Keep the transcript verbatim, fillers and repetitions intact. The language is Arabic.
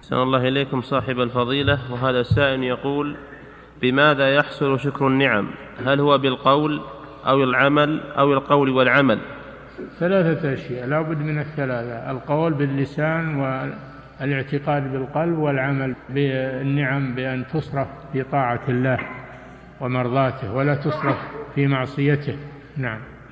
أحسن الله إليكم صاحب الفضيلة. وهذا السائل يقول: بماذا يحصل شكر النعم؟ هل هو بالقول أو العمل أو القول والعمل؟ ثلاثة أشياء لا بد من الثلاثة: القول باللسان، والاعتقاد بالقلب، والعمل بالنعم بأن تصرف في طاعة الله ومرضاته ولا تصرف في معصيته. نعم.